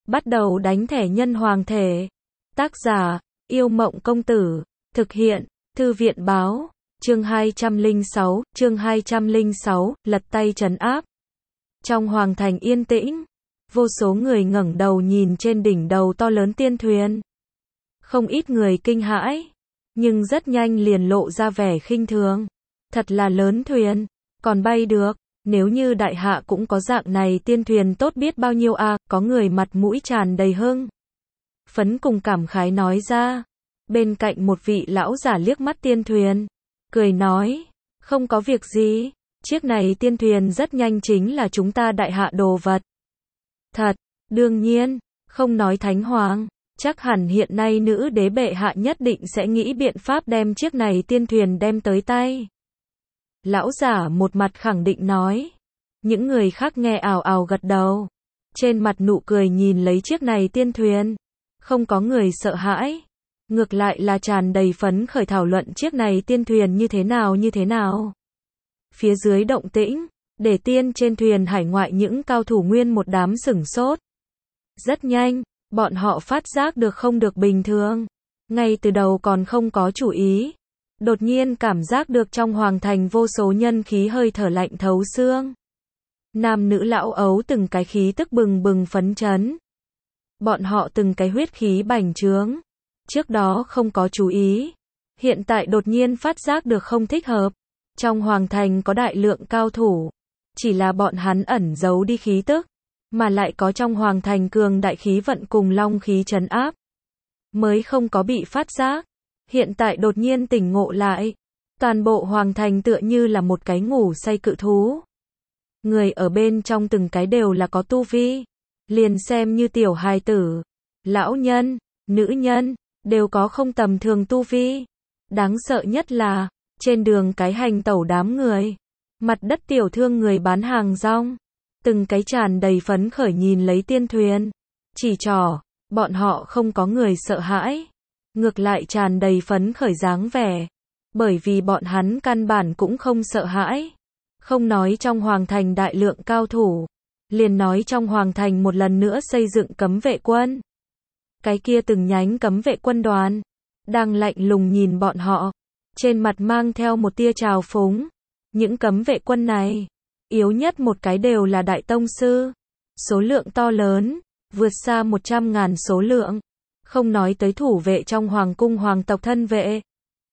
Bắt đầu đánh thẻ nhân hoàng thể. Tác giả, Yêu Mộng Công Tử. Thực hiện, Thư viện Báo. Chương 206, lật tay trấn áp. Trong hoàng thành yên tĩnh, vô số người ngẩng đầu nhìn trên đỉnh đầu to lớn tiên thuyền. Không ít người kinh hãi, nhưng rất nhanh liền lộ ra vẻ khinh thường. Thật là lớn thuyền, còn bay được, nếu như đại hạ cũng có dạng này tiên thuyền tốt biết bao nhiêu à, có người mặt mũi tràn đầy hưng phấn cùng cảm khái nói ra. Bên cạnh một vị lão giả liếc mắt tiên thuyền, cười nói, không có việc gì, chiếc này tiên thuyền rất nhanh chính là chúng ta đại hạ đồ vật. Thật, đương nhiên, không nói thánh hoàng, chắc hẳn hiện nay nữ đế bệ hạ nhất định sẽ nghĩ biện pháp đem chiếc này tiên thuyền đem tới tay. Lão giả một mặt khẳng định nói. Những người khác nghe ào ào gật đầu. Trên mặt nụ cười nhìn lấy chiếc này tiên thuyền. Không có người sợ hãi. Ngược lại là tràn đầy phấn khởi thảo luận chiếc này tiên thuyền như thế nào. Phía dưới động tĩnh, để tiên trên thuyền hải ngoại những cao thủ nguyên một đám sửng sốt. Rất nhanh, bọn họ phát giác được không được bình thường. Ngay từ đầu còn không có chủ ý. Đột nhiên cảm giác được trong hoàng thành vô số nhân khí hơi thở lạnh thấu xương. Nam nữ lão ấu từng cái khí tức bừng bừng phấn chấn. Bọn họ từng cái huyết khí bành trướng. Trước đó không có chú ý. Hiện tại đột nhiên phát giác được không thích hợp. Trong hoàng thành có đại lượng cao thủ. Chỉ là bọn hắn ẩn giấu đi khí tức. Mà lại có trong hoàng thành cường đại khí vận cùng long khí trấn áp. Mới không có bị phát giác. Hiện tại đột nhiên tỉnh ngộ lại. Toàn bộ hoàng thành tựa như là một cái ngủ say cự thú. Người ở bên trong từng cái đều là có tu vi. Liền xem như tiểu hài tử, lão nhân, nữ nhân, đều có không tầm thường tu vi. Đáng sợ nhất là, trên đường cái hành tẩu đám người. Mặt đất tiểu thương người bán hàng rong. Từng cái tràn đầy phấn khởi nhìn lấy tiên thuyền. Chỉ trỏ, bọn họ không có người sợ hãi. Ngược lại tràn đầy phấn khởi dáng vẻ. Bởi vì bọn hắn căn bản cũng không sợ hãi. Không nói trong hoàng thành đại lượng cao thủ. Liền nói trong hoàng thành một lần nữa xây dựng cấm vệ quân. Cái kia từng nhánh cấm vệ quân đoàn. Đang lạnh lùng nhìn bọn họ. Trên mặt mang theo một tia trào phúng. Những cấm vệ quân này. Yếu nhất một cái đều là đại tông sư. Số lượng to lớn. Vượt xa 100.000 số lượng. Không nói tới thủ vệ trong hoàng cung hoàng tộc thân vệ.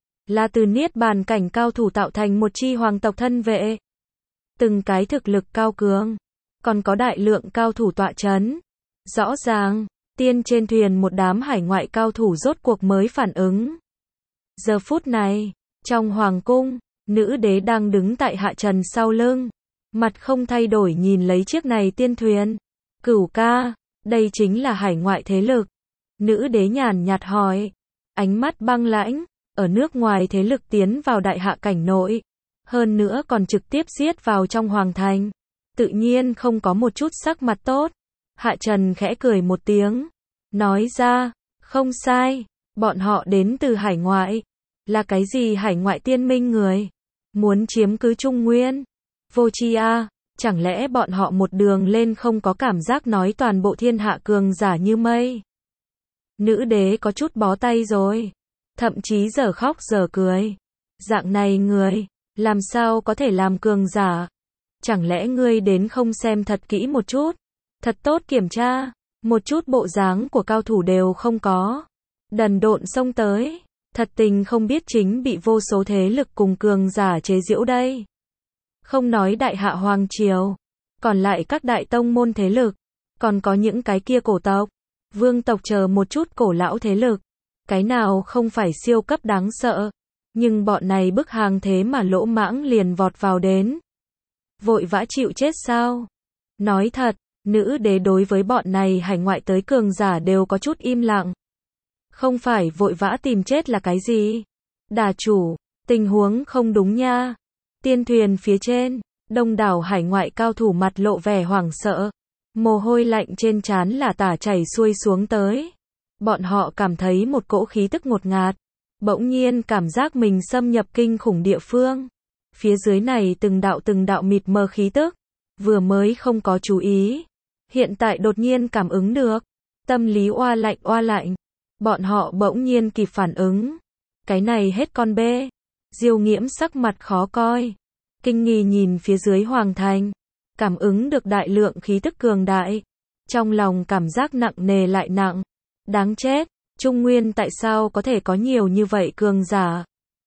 Là từ niết bàn cảnh cao thủ tạo thành một chi hoàng tộc thân vệ. Từng cái thực lực cao cường. Còn có đại lượng cao thủ tọa chấn. Rõ ràng, tiên trên thuyền một đám hải ngoại cao thủ rốt cuộc mới phản ứng. Giờ phút này, trong hoàng cung, nữ đế đang đứng tại hạ trần sau lưng. Mặt không thay đổi nhìn lấy chiếc này tiên thuyền. Cửu ca, đây chính là hải ngoại thế lực. Nữ đế nhàn nhạt hỏi. Ánh mắt băng lãnh, ở nước ngoài thế lực tiến vào đại hạ cảnh nội. Hơn nữa còn trực tiếp giết vào trong hoàng thành. Tự nhiên không có một chút sắc mặt tốt. Hạ Trần khẽ cười một tiếng. Nói ra, không sai, bọn họ đến từ hải ngoại. Là cái gì hải ngoại tiên minh người? Muốn chiếm cứ Trung Nguyên? Vô tri a, chẳng lẽ bọn họ một đường lên không có cảm giác nói toàn bộ thiên hạ cường giả như mây? Nữ đế có chút bó tay rồi. Thậm chí giờ khóc giờ cười. Dạng này người, làm sao có thể làm cường giả? Chẳng lẽ ngươi đến không xem thật kỹ một chút? Thật tốt kiểm tra. Một chút bộ dáng của cao thủ đều không có. Đần độn xông tới. Thật tình không biết chính bị vô số thế lực cùng cường giả chế giễu đây. Không nói đại hạ hoàng triều. Còn lại các đại tông môn thế lực. Còn có những cái kia cổ tộc. Vương tộc chờ một chút cổ lão thế lực. Cái nào không phải siêu cấp đáng sợ. Nhưng bọn này bức hàng thế mà lỗ mãng liền vọt vào đến. Vội vã chịu chết sao? Nói thật, nữ đế đối với bọn này hải ngoại tới cường giả đều có chút im lặng. Không phải vội vã tìm chết là cái gì? Đà chủ, tình huống không đúng nha. Tiên thuyền phía trên, đông đảo hải ngoại cao thủ mặt lộ vẻ hoảng sợ. Mồ hôi lạnh trên trán là tả chảy xuôi xuống tới. Bọn họ cảm thấy một cỗ khí tức ngột ngạt. Bỗng nhiên cảm giác mình xâm nhập kinh khủng địa phương. Phía dưới này từng đạo mịt mờ khí tức. Vừa mới không có chú ý. Hiện tại đột nhiên cảm ứng được. Tâm lý oa lạnh. Bọn họ bỗng nhiên kịp phản ứng. Cái này hết con bê. Diêu Nghiễm sắc mặt khó coi. Kinh nghi nhìn phía dưới hoàng thành. Cảm ứng được đại lượng khí tức cường đại. Trong lòng cảm giác nặng nề lại nặng. Đáng chết. Trung Nguyên tại sao có thể có nhiều như vậy cường giả?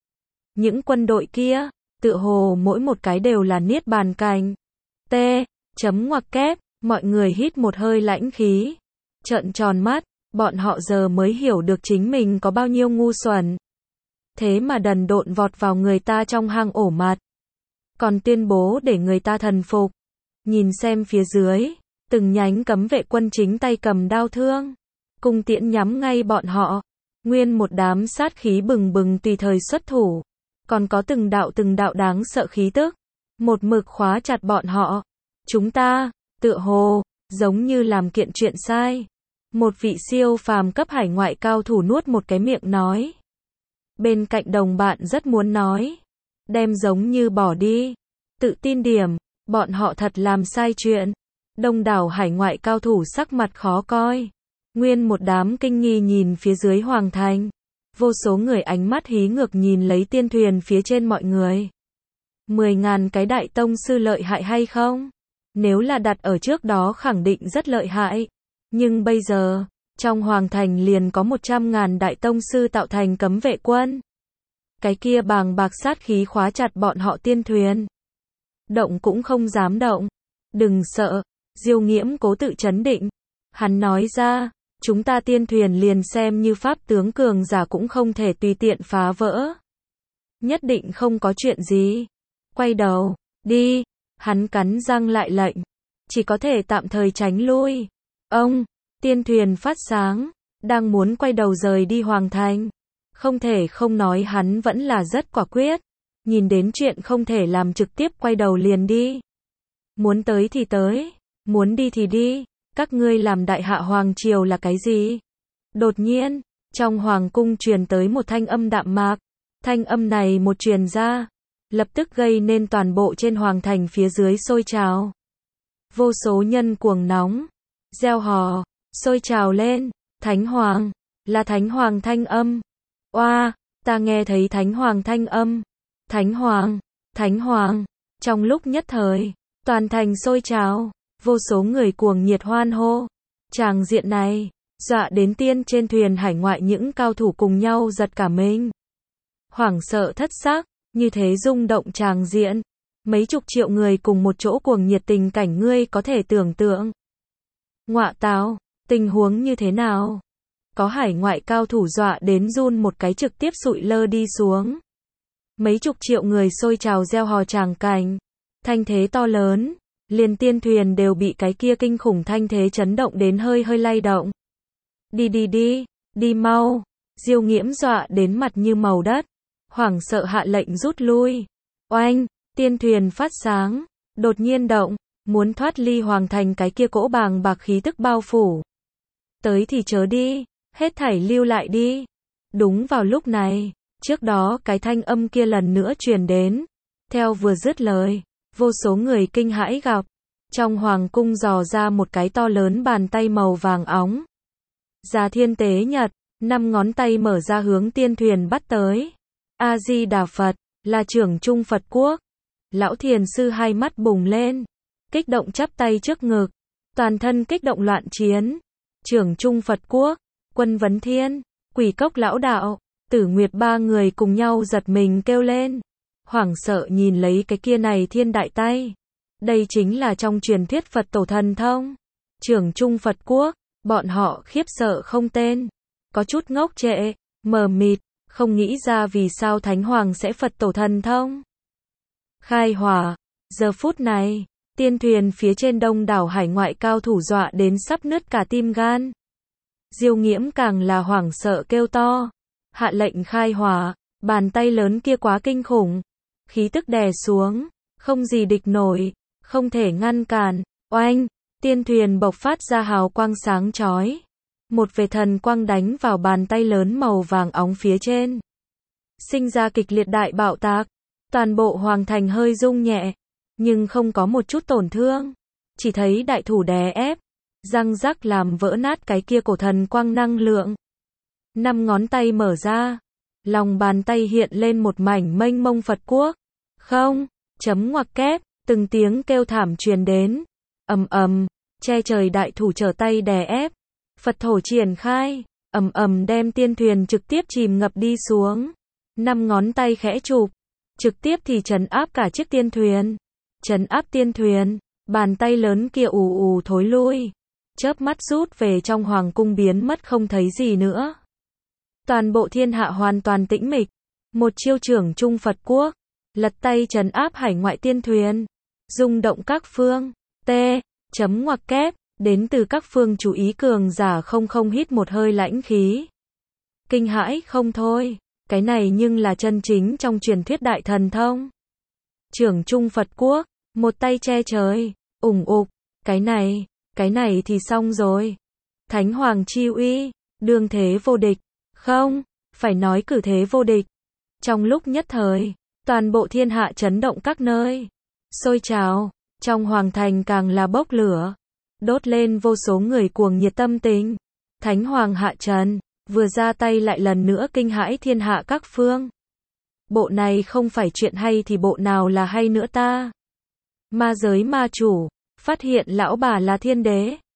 Những quân đội kia, tựa hồ mỗi một cái đều là niết bàn cảnh. T. Chấm ngoặc kép, mọi người hít một hơi lãnh khí. Trợn tròn mắt, bọn họ giờ mới hiểu được chính mình có bao nhiêu ngu xuẩn. Thế mà đần độn vọt vào người ta trong hang ổ mặt. Còn tuyên bố để người ta thần phục. Nhìn xem phía dưới, từng nhánh cấm vệ quân chính tay cầm đao thương. Cung tiễn nhắm ngay bọn họ. Nguyên một đám sát khí bừng bừng tùy thời xuất thủ. Còn có từng đạo đáng sợ khí tức. Một mực khóa chặt bọn họ. Chúng ta, tựa hồ, giống như làm kiện chuyện sai. Một vị siêu phàm cấp hải ngoại cao thủ nuốt một cái miệng nói. Bên cạnh đồng bạn rất muốn nói. Đem giống như bỏ đi. Tự tin điểm, bọn họ thật làm sai chuyện. Đông đảo hải ngoại cao thủ sắc mặt khó coi. Nguyên một đám kinh nghi nhìn phía dưới hoàng thành. Vô số người ánh mắt hí ngược nhìn lấy tiên thuyền phía trên mọi người. 10.000 cái đại tông sư lợi hại hay không? Nếu là đặt ở trước đó khẳng định rất lợi hại. Nhưng bây giờ, trong hoàng thành liền có 100.000 đại tông sư tạo thành cấm vệ quân. Cái kia bàng bạc sát khí khóa chặt bọn họ tiên thuyền. Động cũng không dám động. Đừng sợ, Diêu Nghiễm cố tự trấn định. Hắn nói ra, chúng ta tiên thuyền liền xem như pháp tướng cường giả cũng không thể tùy tiện phá vỡ. Nhất định không có chuyện gì. Quay đầu, đi. Hắn cắn răng lại lệnh. Chỉ có thể tạm thời tránh lui. Ông, tiên thuyền phát sáng, đang muốn quay đầu rời đi hoàng thành. Không thể không nói hắn vẫn là rất quả quyết. Nhìn đến chuyện không thể làm trực tiếp quay đầu liền đi. Muốn tới thì tới, muốn đi thì đi. Các ngươi làm đại hạ hoàng triều là cái gì? Đột nhiên, trong hoàng cung truyền tới một thanh âm đạm mạc. Thanh âm này một truyền ra, lập tức gây nên toàn bộ trên hoàng thành phía dưới sôi trào. Vô số nhân cuồng nóng, reo hò, sôi trào lên. Thánh hoàng, là thánh hoàng thanh âm. Oa, ta nghe thấy thánh hoàng thanh âm. Thánh hoàng, thánh hoàng. Trong lúc nhất thời, toàn thành sôi trào. Vô số người cuồng nhiệt hoan hô. Tràng diện này, dọa đến tiên trên thuyền hải ngoại những cao thủ cùng nhau giật cả mình. Hoảng sợ thất xác, như thế rung động tràng diện. Mấy chục triệu người cùng một chỗ cuồng nhiệt tình cảnh ngươi có thể tưởng tượng. Ngọa tào, tình huống như thế nào? Có hải ngoại cao thủ dọa đến run một cái trực tiếp sụi lơ đi xuống. Mấy chục triệu người sôi trào reo hò tràng cảnh. Thanh thế to lớn. Liền tiên thuyền đều bị cái kia kinh khủng thanh thế chấn động đến hơi lay động. Đi mau. Diêu Nghiễm dọa đến mặt như màu đất. Hoảng sợ hạ lệnh rút lui. Oanh, tiên thuyền phát sáng. Đột nhiên động, muốn thoát ly hoàng thành cái kia cỗ bàng bạc khí tức bao phủ. Tới thì chớ đi, hết thảy lưu lại đi. Đúng vào lúc này, trước đó cái thanh âm kia lần nữa truyền đến. Theo vừa dứt lời. Vô số người kinh hãi gặp. Trong hoàng cung dò ra một cái to lớn bàn tay màu vàng óng. Già Thiên Tế Nhật, 5 ngón tay mở ra hướng tiên thuyền bắt tới. A-di-đà Phật, là trưởng trung Phật quốc. Lão thiền sư hai mắt bùng lên. Kích động chắp tay trước ngực. Toàn thân kích động loạn chiến. Trưởng trung Phật quốc, Quân Vấn Thiên, Quỷ Cốc lão đạo, Tử Nguyệt ba người cùng nhau giật mình kêu lên. Hoảng sợ nhìn lấy cái kia này thiên đại tay. Đây chính là trong truyền thuyết Phật tổ thần thông. Trưởng trung Phật quốc, bọn họ khiếp sợ không tên. Có chút ngốc trệ, mờ mịt, không nghĩ ra vì sao Thánh Hoàng sẽ Phật tổ thần thông. Khai hỏa, giờ phút này, tiên thuyền phía trên đông đảo hải ngoại cao thủ dọa đến sắp nứt cả tim gan. Diêu Nghiễm càng là hoảng sợ kêu to. Hạ lệnh khai hỏa, bàn tay lớn kia quá kinh khủng. Khí tức đè xuống, không gì địch nổi, không thể ngăn cản. Oanh, tiên thuyền bộc phát ra hào quang sáng chói. Một vệt thần quang đánh vào bàn tay lớn màu vàng óng phía trên. Sinh ra kịch liệt đại bạo tạc. Toàn bộ hoàng thành hơi rung nhẹ, nhưng không có một chút tổn thương. Chỉ thấy đại thủ đè ép. răng rắc làm vỡ nát cái kia cổ thần quang năng lượng. 5 ngón tay mở ra, lòng bàn tay hiện lên một mảnh mênh mông Phật quốc. Không, chấm ngoặc kép, từng tiếng kêu thảm truyền đến. Ầm ầm, che trời đại thủ trở tay đè ép. Phật thổ triển khai, ầm ầm đem tiên thuyền trực tiếp chìm ngập đi xuống. 5 ngón tay khẽ chụp, trực tiếp thì trấn áp cả chiếc tiên thuyền. Trấn áp tiên thuyền, bàn tay lớn kia ù ù thối lui. Chớp mắt rút về trong hoàng cung biến mất không thấy gì nữa. Toàn bộ thiên hạ hoàn toàn tĩnh mịch. Một chiêu trưởng trung Phật quốc, lật tay trấn áp hải ngoại tiên thuyền, rung động các phương. T. Chấm ngoặc kép, đến từ các phương chú ý cường giả không hít một hơi lãnh khí. Kinh hãi không thôi, cái này nhưng là chân chính trong truyền thuyết đại thần thông. Trưởng trung Phật quốc, một tay che trời, ủng ục, cái này thì xong rồi. Thánh hoàng chi uy, đương thế vô địch, không, phải nói cử thế vô địch. Trong lúc nhất thời, toàn bộ thiên hạ chấn động các nơi, sôi trào, trong hoàng thành càng là bốc lửa, đốt lên vô số người cuồng nhiệt tâm tình. Thánh hoàng hạ trần, vừa ra tay lại lần nữa kinh hãi thiên hạ các phương. Bộ này không phải chuyện hay thì bộ nào là hay nữa ta? Ma giới ma chủ, phát hiện lão bà là thiên đế.